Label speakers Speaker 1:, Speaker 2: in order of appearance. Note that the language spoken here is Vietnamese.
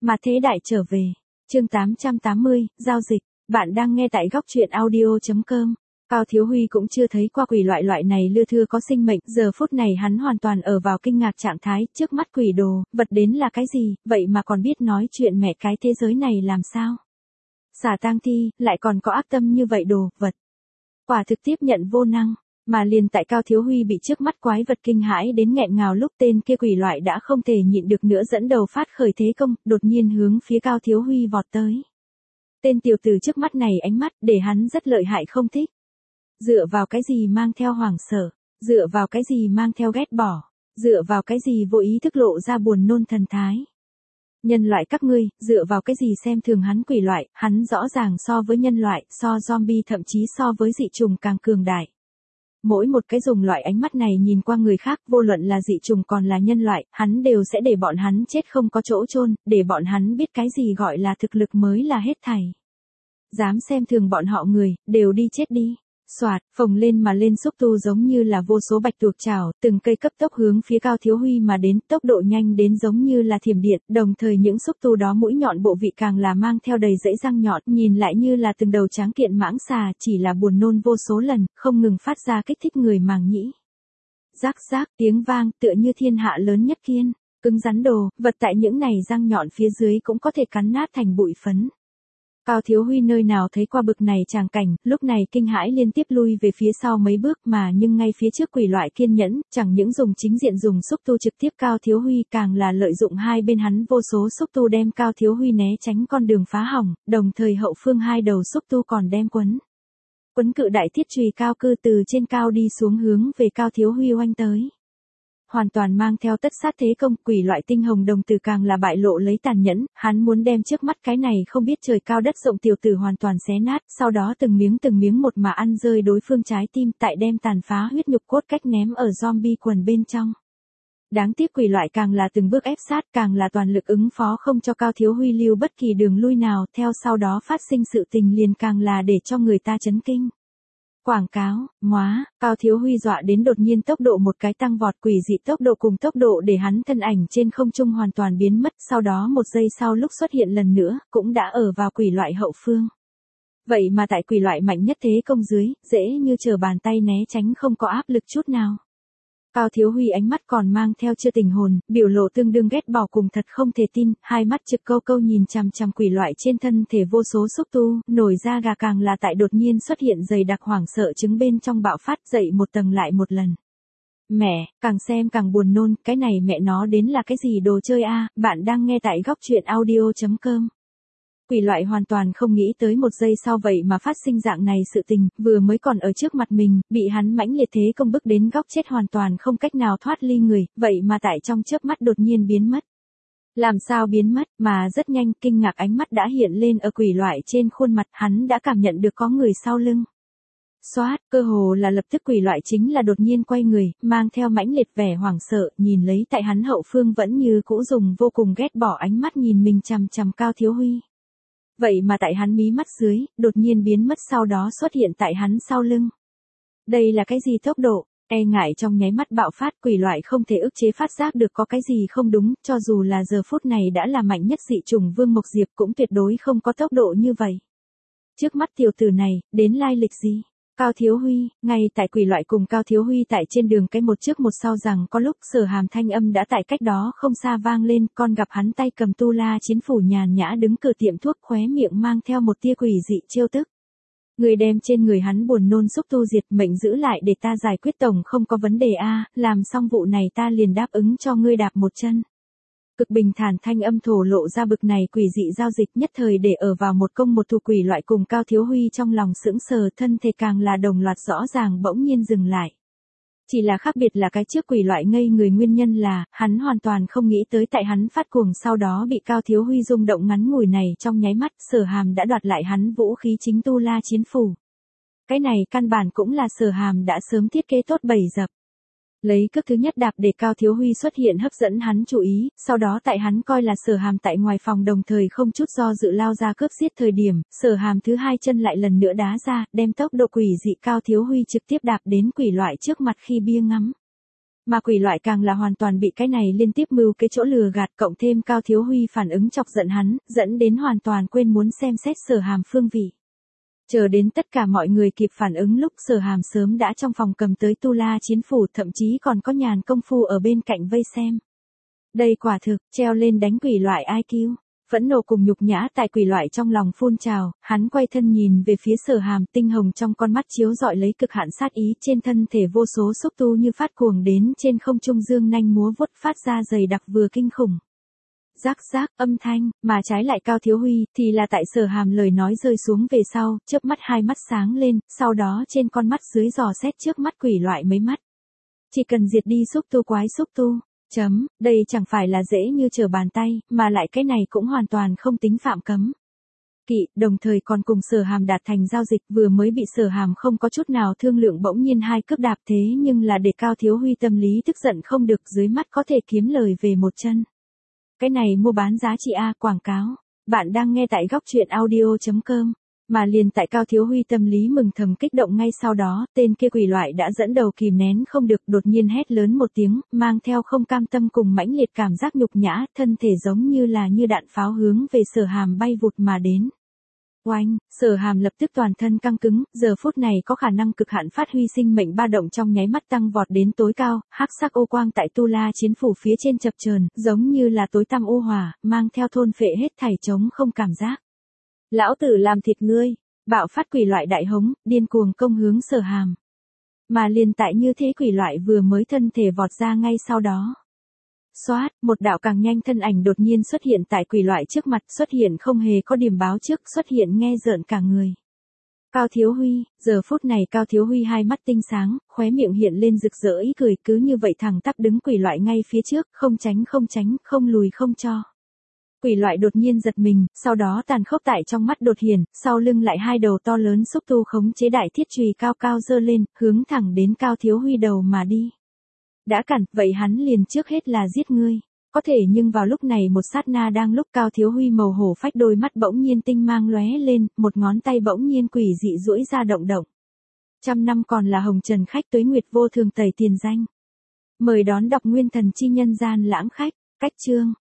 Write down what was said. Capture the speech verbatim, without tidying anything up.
Speaker 1: Mà thế đại trở về. Chương tám trăm tám mươi, giao dịch. Bạn đang nghe tại góc truyện audio chấm com. Cao Thiếu Huy cũng chưa thấy qua quỷ loại loại này lưa thưa có sinh mệnh, giờ phút này hắn hoàn toàn ở vào kinh ngạc trạng thái, trước mắt quỷ đồ, vật đến là cái gì, vậy mà còn biết nói chuyện mẹ cái thế giới này làm sao? Xả tang thi, lại còn có ác tâm như vậy đồ, vật. Quả thực tiếp nhận vô năng. Mà liền tại Cao Thiếu Huy bị trước mắt quái vật kinh hãi đến nghẹn ngào lúc tên kia quỷ loại đã không thể nhịn được nữa dẫn đầu phát khởi thế công, đột nhiên hướng phía Cao Thiếu Huy vọt tới. Tên tiểu tử trước mắt này ánh mắt để hắn rất lợi hại không thích. Dựa vào cái gì mang theo hoảng sợ, dựa vào cái gì mang theo ghét bỏ, dựa vào cái gì vô ý thức lộ ra buồn nôn thần thái. Nhân loại các ngươi, dựa vào cái gì xem thường hắn quỷ loại, hắn rõ ràng so với nhân loại, so zombie thậm chí so với dị trùng càng cường đại. Mỗi một cái dùng loại ánh mắt này nhìn qua người khác, vô luận là dị trùng còn là nhân loại, hắn đều sẽ để bọn hắn chết không có chỗ chôn, để bọn hắn biết cái gì gọi là thực lực mới là hết thảy. Dám xem thường bọn họ người, đều đi chết đi. Soạt, phồng lên mà lên xúc tu giống như là vô số bạch tuộc trảo, từng cây cấp tốc hướng phía Cao Thiếu Huy mà đến, tốc độ nhanh đến giống như là thiểm điện, đồng thời những xúc tu đó mũi nhọn bộ vị càng là mang theo đầy dãy răng nhọn, nhìn lại như là từng đầu tráng kiện mãng xà, chỉ là buồn nôn vô số lần, không ngừng phát ra kích thích người màng nhĩ. Rác rác, tiếng vang, tựa như thiên hạ lớn nhất kiên, cứng rắn đồ, vật tại những này răng nhọn phía dưới cũng có thể cắn nát thành bụi phấn. Cao Thiếu Huy nơi nào thấy qua bực này tràng cảnh, lúc này kinh hãi liên tiếp lui về phía sau mấy bước mà nhưng ngay phía trước quỷ loại kiên nhẫn, chẳng những dùng chính diện dùng xúc tu trực tiếp Cao Thiếu Huy càng là lợi dụng hai bên hắn vô số xúc tu đem Cao Thiếu Huy né tránh con đường phá hỏng, đồng thời hậu phương hai đầu xúc tu còn đem quấn. Quấn cự đại thiết chùy cao cư từ trên cao đi xuống hướng về Cao Thiếu Huy oanh tới. Hoàn toàn mang theo tất sát thế công, quỷ loại tinh hồng đồng tử càng là bại lộ lấy tàn nhẫn, hắn muốn đem trước mắt cái này không biết trời cao đất rộng tiểu tử hoàn toàn xé nát, sau đó từng miếng từng miếng một mà ăn rơi đối phương trái tim, tại đem tàn phá huyết nhục cốt cách ném ở zombie quần bên trong. Đáng tiếc quỷ loại càng là từng bước ép sát, càng là toàn lực ứng phó không cho Cao Thiếu Huy lưu bất kỳ đường lui nào, theo sau đó phát sinh sự tình liền càng là để cho người ta chấn kinh. Quảng cáo, móa, Cao Thiếu Huy dọa đến đột nhiên tốc độ một cái tăng vọt, quỷ dị tốc độ cùng tốc độ để hắn thân ảnh trên không trung hoàn toàn biến mất, sau đó một giây sau lúc xuất hiện lần nữa, cũng đã ở vào quỷ loại hậu phương. Vậy mà tại quỷ loại mạnh nhất thế công dưới, dễ như trở bàn tay né tránh không có áp lực chút nào. Cao Thiếu Huy ánh mắt còn mang theo chưa tình hồn, biểu lộ tương đương ghét bỏ cùng thật không thể tin, hai mắt trực câu câu nhìn chằm chằm quỷ loại trên thân thể vô số xúc tu, nổi da gà càng là tại đột nhiên xuất hiện dày đặc hoảng sợ chứng bên trong bạo phát dậy một tầng lại một lần. Mẹ, càng xem càng buồn nôn, cái này mẹ nó đến là cái gì đồ chơi a? Bạn đang nghe tại góc truyện audio chấm com. Quỷ loại hoàn toàn không nghĩ tới một giây sau vậy mà phát sinh dạng này sự tình, vừa mới còn ở trước mặt mình, bị hắn mãnh liệt thế công bức đến góc chết hoàn toàn không cách nào thoát ly người, vậy mà tại trong chớp mắt đột nhiên biến mất. Làm sao biến mất, mà rất nhanh, kinh ngạc ánh mắt đã hiện lên ở quỷ loại trên khuôn mặt, hắn đã cảm nhận được có người sau lưng. Xoát, cơ hồ là lập tức quỷ loại chính là đột nhiên quay người, mang theo mãnh liệt vẻ hoảng sợ, nhìn lấy tại hắn hậu phương vẫn như cũ dùng vô cùng ghét bỏ ánh mắt nhìn mình chằm chằm Cao Thiếu Huy. Vậy mà tại hắn mí mắt dưới, đột nhiên biến mất sau đó xuất hiện tại hắn sau lưng. Đây là cái gì tốc độ? E ngại trong nháy mắt bạo phát, quỷ loại không thể ức chế phát giác được có cái gì không đúng, cho dù là giờ phút này đã là mạnh nhất dị trùng Vương Mộc Diệp cũng tuyệt đối không có tốc độ như vậy. Trước mắt tiểu tử này, đến lai lịch gì? Cao Thiếu Huy, ngay tại quỷ loại cùng Cao Thiếu Huy tại trên đường cái một trước một sau rằng có lúc Sở Hàm thanh âm đã tại cách đó không xa vang lên, con gặp hắn tay cầm tu la chiến phủ nhàn nhã đứng cửa tiệm thuốc, khóe miệng mang theo một tia quỷ dị trêu tức. Người đem trên người hắn buồn nôn xúc tu diệt, mệnh giữ lại để ta giải quyết tổng không có vấn đề a, làm xong vụ này ta liền đáp ứng cho ngươi đạp một chân. Cực bình thản thanh âm thổ lộ ra bực này quỷ dị giao dịch, nhất thời để ở vào một công một thủ quỷ loại cùng Cao Thiếu Huy trong lòng sững sờ, thân thể càng là đồng loạt rõ ràng bỗng nhiên dừng lại. Chỉ là khác biệt là cái trước quỷ loại ngây người nguyên nhân là, hắn hoàn toàn không nghĩ tới tại hắn phát cuồng sau đó bị Cao Thiếu Huy rung động ngắn ngủi này trong nháy mắt, Sở Hàm đã đoạt lại hắn vũ khí chính tu la chiến phủ. Cái này căn bản cũng là Sở Hàm đã sớm thiết kế tốt bày dập. Lấy cước thứ nhất đạp để Cao Thiếu Huy xuất hiện hấp dẫn hắn chú ý, sau đó tại hắn coi là Sở Hàm tại ngoài phòng đồng thời không chút do dự lao ra cướp giết thời điểm, Sở Hàm thứ hai chân lại lần nữa đá ra, đem tốc độ quỷ dị Cao Thiếu Huy trực tiếp đạp đến quỷ loại trước mặt khi bia ngắm. Mà quỷ loại càng là hoàn toàn bị cái này liên tiếp mưu cái chỗ lừa gạt, cộng thêm Cao Thiếu Huy phản ứng chọc giận hắn, dẫn đến hoàn toàn quên muốn xem xét Sở Hàm phương vị. Chờ đến tất cả mọi người kịp phản ứng lúc Sở Hàm sớm đã trong phòng cầm tới tu la chiến phủ, thậm chí còn có nhàn công phu ở bên cạnh vây xem. Đây quả thực, treo lên đánh quỷ loại i kiu. Phẫn nộ cùng nhục nhã tại quỷ loại trong lòng phun trào, hắn quay thân nhìn về phía Sở Hàm, tinh hồng trong con mắt chiếu rọi lấy cực hạn sát ý, trên thân thể vô số xúc tu như phát cuồng đến trên không trung dương nanh múa vuốt phát ra dày đặc vừa kinh khủng. Rác rác âm thanh, mà trái lại Cao Thiếu Huy thì là tại Sở Hàm lời nói rơi xuống về sau, chớp mắt hai mắt sáng lên, sau đó trên con mắt dưới dò xét trước mắt quỷ loại mấy mắt. Chỉ cần diệt đi xúc tu quái xúc tu. Chấm, đây chẳng phải là dễ như trở bàn tay, mà lại cái này cũng hoàn toàn không tính phạm cấm kỵ, đồng thời còn cùng Sở Hàm đạt thành giao dịch, vừa mới bị Sở Hàm không có chút nào thương lượng bỗng nhiên hai cước đạp, thế nhưng là để Cao Thiếu Huy tâm lý tức giận không được, dưới mắt có thể kiếm lời về một chân. Cái này mua bán giá trị A, quảng cáo. Bạn đang nghe tại góc truyện audio chấm com. Mà liền tại Cao Thiếu Huy tâm lý mừng thầm kích động ngay sau đó, tên kia quỷ loại đã dẫn đầu kìm nén không được, đột nhiên hét lớn một tiếng, mang theo không cam tâm cùng mãnh liệt cảm giác nhục nhã, thân thể giống như là như đạn pháo hướng về Sở Hàm bay vụt mà đến. Oanh, Sở Hàm lập tức toàn thân căng cứng, giờ phút này có khả năng cực hạn phát huy sinh mệnh ba động trong nháy mắt tăng vọt đến tối cao, hắc sắc ô quang tại tu la chiến phủ phía trên chập chờn, giống như là tối tăm ô hỏa, mang theo thôn phệ hết thảy trống không cảm giác. Lão tử làm thịt ngươi, bạo phát quỷ loại đại hống, điên cuồng công hướng Sở Hàm. Mà liền tại như thế quỷ loại vừa mới thân thể vọt ra ngay sau đó. Xoát, một đạo càng nhanh thân ảnh đột nhiên xuất hiện tại quỷ loại trước mặt, xuất hiện không hề có điểm báo trước, xuất hiện nghe rợn cả người. Cao Thiếu Huy, giờ phút này Cao Thiếu Huy hai mắt tinh sáng, khóe miệng hiện lên rực rỡ ý cười, cứ như vậy thẳng tắp đứng quỷ loại ngay phía trước, không tránh không tránh, không lùi không cho. Quỷ loại đột nhiên giật mình, sau đó tàn khốc tại trong mắt đột hiển, sau lưng lại hai đầu to lớn xúc tu khống chế đại thiết chùy cao cao giơ lên, hướng thẳng đến Cao Thiếu Huy đầu mà đi. Đã cản, vậy hắn liền trước hết là giết ngươi. Có thể nhưng vào lúc này một sát na đang lúc Cao Thiếu Huy màu hổ phách đôi mắt bỗng nhiên tinh mang lóe lên, một ngón tay bỗng nhiên quỷ dị duỗi ra động động. Trăm năm còn là hồng trần khách tuế nguyệt vô thường tẩy tiền danh. Mời đón đọc nguyên thần chi nhân gian lãng khách, cách chương.